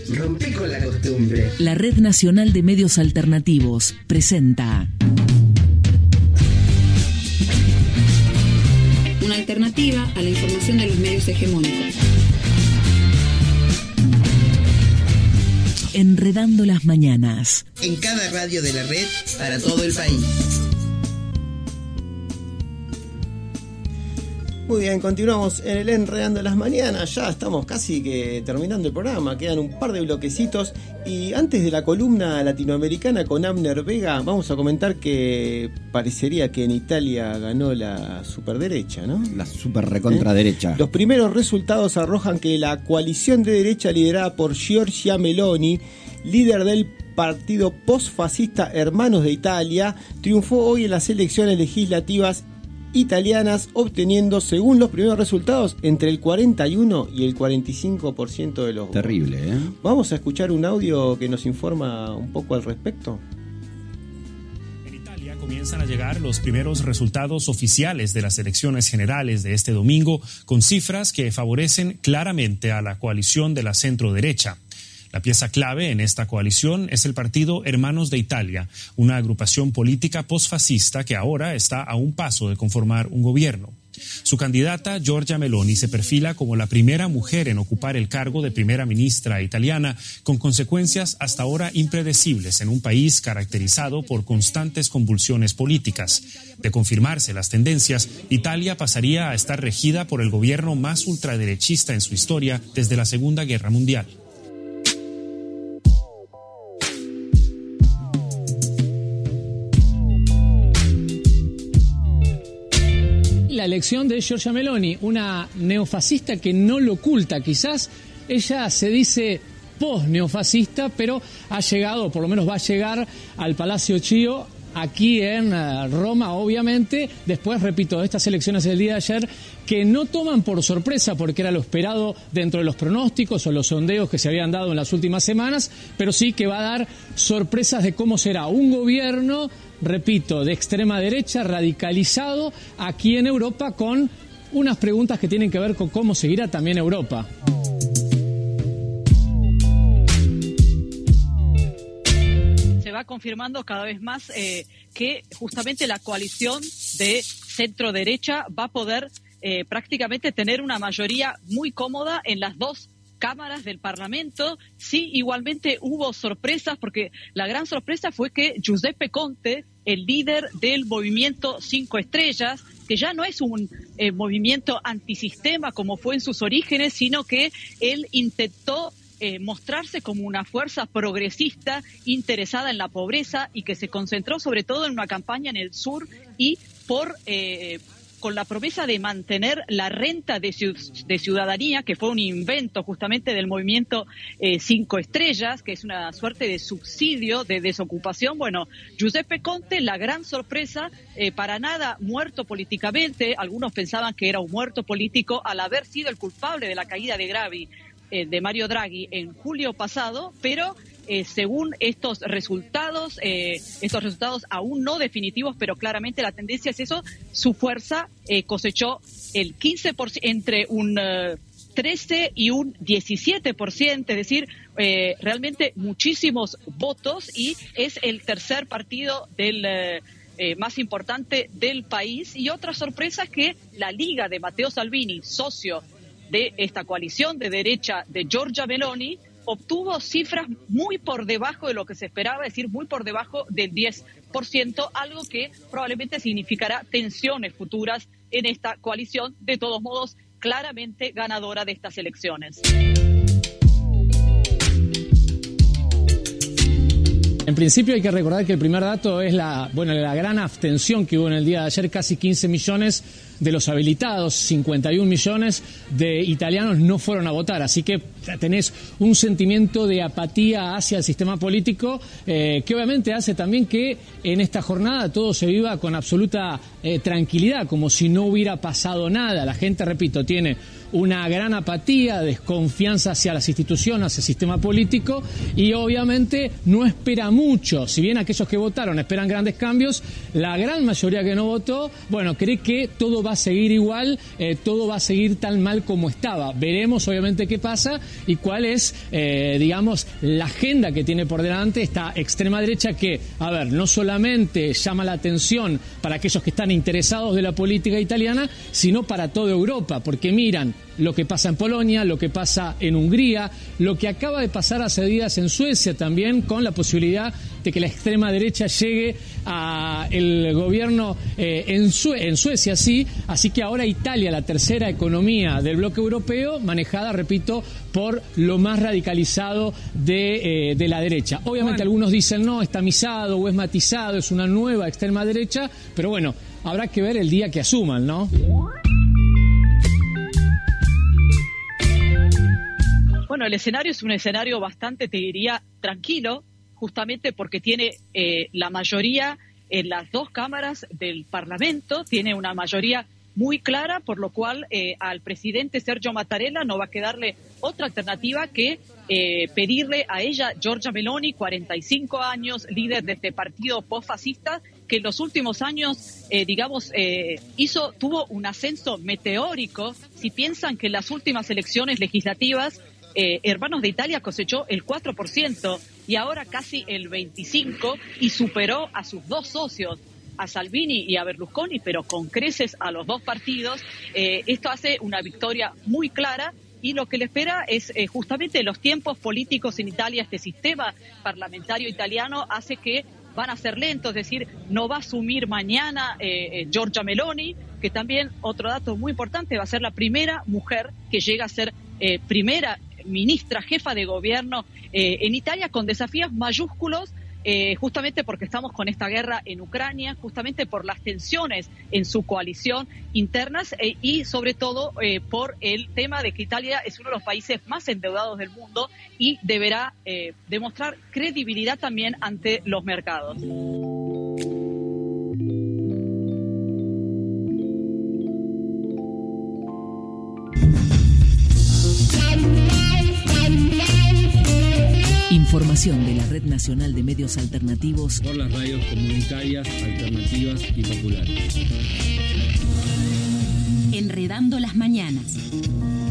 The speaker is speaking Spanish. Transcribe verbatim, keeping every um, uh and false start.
Rompé con la costumbre. La Red Nacional de Medios Alternativos presenta una alternativa a la información de los medios hegemónicos. Enredando las mañanas. En cada radio de la red para todo el país. Muy bien, continuamos en el Enredando las Mañanas. Ya estamos casi que terminando el programa. Quedan un par de bloquecitos. Y antes de la columna latinoamericana con Abner Vega, vamos a comentar que parecería que en Italia ganó la superderecha, ¿no? La super recontraderecha. ¿Eh? Los primeros resultados arrojan que la coalición de derecha liderada por Giorgia Meloni, líder del partido postfascista Hermanos de Italia, triunfó hoy en las elecciones legislativas italianas, obteniendo, según los primeros resultados, entre el cuarenta y uno y el cuarenta y cinco por ciento de los votos. Terrible, ¿eh? Vamos a escuchar un audio que nos informa un poco al respecto. En Italia comienzan a llegar los primeros resultados oficiales de las elecciones generales de este domingo, con cifras que favorecen claramente a la coalición de la centro-derecha. La pieza clave en esta coalición es el partido Hermanos de Italia, una agrupación política posfascista que ahora está a un paso de conformar un gobierno. Su candidata, Giorgia Meloni, se perfila como la primera mujer en ocupar el cargo de primera ministra italiana, con consecuencias hasta ahora impredecibles en un país caracterizado por constantes convulsiones políticas. De confirmarse las tendencias, Italia pasaría a estar regida por el gobierno más ultraderechista en su historia desde la Segunda Guerra Mundial. La elección de Giorgia Meloni, una neofascista que no lo oculta, quizás ella se dice post-neofascista, pero ha llegado, por lo menos va a llegar al Palacio Chio, aquí en Roma, obviamente. Después, repito, de estas elecciones del día de ayer, que no toman por sorpresa, porque era lo esperado dentro de los pronósticos o los sondeos que se habían dado en las últimas semanas, pero sí que va a dar sorpresas de cómo será un gobierno, repito, de extrema derecha, radicalizado aquí en Europa, con unas preguntas que tienen que ver con cómo seguirá también Europa. Se va confirmando cada vez más eh, que justamente la coalición de centro-derecha va a poder eh, prácticamente tener una mayoría muy cómoda en las dos cámaras del Parlamento. Sí, igualmente hubo sorpresas, porque la gran sorpresa fue que Giuseppe Conte, el líder del movimiento Cinco Estrellas, que ya no es un eh, movimiento antisistema como fue en sus orígenes, sino que él intentó eh, mostrarse como una fuerza progresista interesada en la pobreza y que se concentró sobre todo en una campaña en el sur y por eh, con la promesa de mantener la renta de, de ciudadanía, que fue un invento justamente del movimiento eh, Cinco Estrellas, que es una suerte de subsidio de desocupación. Bueno, Giuseppe Conte, la gran sorpresa, eh, para nada muerto políticamente. Algunos pensaban que era un muerto político al haber sido el culpable de la caída de Draghi, eh, de Mario Draghi en julio pasado, pero Eh, según estos resultados, eh, estos resultados aún no definitivos, pero claramente la tendencia es eso, su fuerza eh, cosechó el quince por ciento, entre un uh, trece y un diecisiete por ciento, es decir, eh, realmente muchísimos votos, y es el tercer partido del uh, eh, más importante del país. Y otra sorpresa es que la Liga de Matteo Salvini, socio de esta coalición de derecha de Giorgia Meloni, obtuvo cifras muy por debajo de lo que se esperaba, es decir, muy por debajo del diez por ciento, algo que probablemente significará tensiones futuras en esta coalición. De todos modos, claramente ganadora de estas elecciones. En principio hay que recordar que el primer dato es la, bueno, la gran abstención que hubo en el día de ayer. Casi quince millones de los habilitados, cincuenta y un millones de italianos no fueron a votar, así que tenés un sentimiento de apatía hacia el sistema político, eh, que obviamente hace también que en esta jornada todo se viva con absoluta eh, tranquilidad, como si no hubiera pasado nada. La gente, repito, tiene una gran apatía, desconfianza hacia las instituciones, hacia el sistema político, y obviamente no espera mucho. Si bien aquellos que votaron esperan grandes cambios, la gran mayoría que no votó, bueno, cree que todo va a seguir igual, eh, todo va a seguir tan mal como estaba. Veremos obviamente qué pasa y cuál es, eh, digamos, la agenda que tiene por delante esta extrema derecha que, a ver, no solamente llama la atención para aquellos que están interesados de la política italiana, sino para toda Europa, porque miran lo que pasa en Polonia, lo que pasa en Hungría, lo que acaba de pasar hace días en Suecia también, con la posibilidad de que la extrema derecha llegue a el gobierno eh, en, Sue- en Suecia, sí, así que ahora Italia, la tercera economía del bloque europeo, manejada, repito, por lo más radicalizado de, eh, de la derecha. Obviamente bueno, algunos dicen no, es tamizado o es matizado, es una nueva extrema derecha, pero bueno, habrá que ver el día que asuman, ¿no? Bueno, el escenario es un escenario bastante, te diría, tranquilo, justamente porque tiene eh, la mayoría en las dos cámaras del Parlamento, tiene una mayoría muy clara, por lo cual eh, al presidente Sergio Mattarella no va a quedarle otra alternativa que eh, pedirle a ella, Giorgia Meloni, cuarenta y cinco años, líder de este partido postfascista, que en los últimos años, eh, digamos, eh, hizo, tuvo un ascenso meteórico. Si piensan que en las últimas elecciones legislativas, Eh, Hermanos de Italia cosechó el cuatro por ciento y ahora casi el veinticinco por ciento y superó a sus dos socios, a Salvini y a Berlusconi, pero con creces a los dos partidos. Eh, esto hace una victoria muy clara y lo que le espera es eh, justamente los tiempos políticos en Italia. Este sistema parlamentario italiano hace que van a ser lentos, es decir, no va a asumir mañana eh, eh, Giorgia Meloni, que también, otro dato muy importante, va a ser la primera mujer que llega a ser eh, primera ministra, jefa de gobierno eh, en Italia, con desafíos mayúsculos, eh, justamente porque estamos con esta guerra en Ucrania, justamente por las tensiones en su coalición internas eh, y sobre todo eh, por el tema de que Italia es uno de los países más endeudados del mundo y deberá eh, demostrar credibilidad también ante los mercados. Información de la Red Nacional de Medios Alternativos por las radios comunitarias, alternativas y populares. Enredando las mañanas.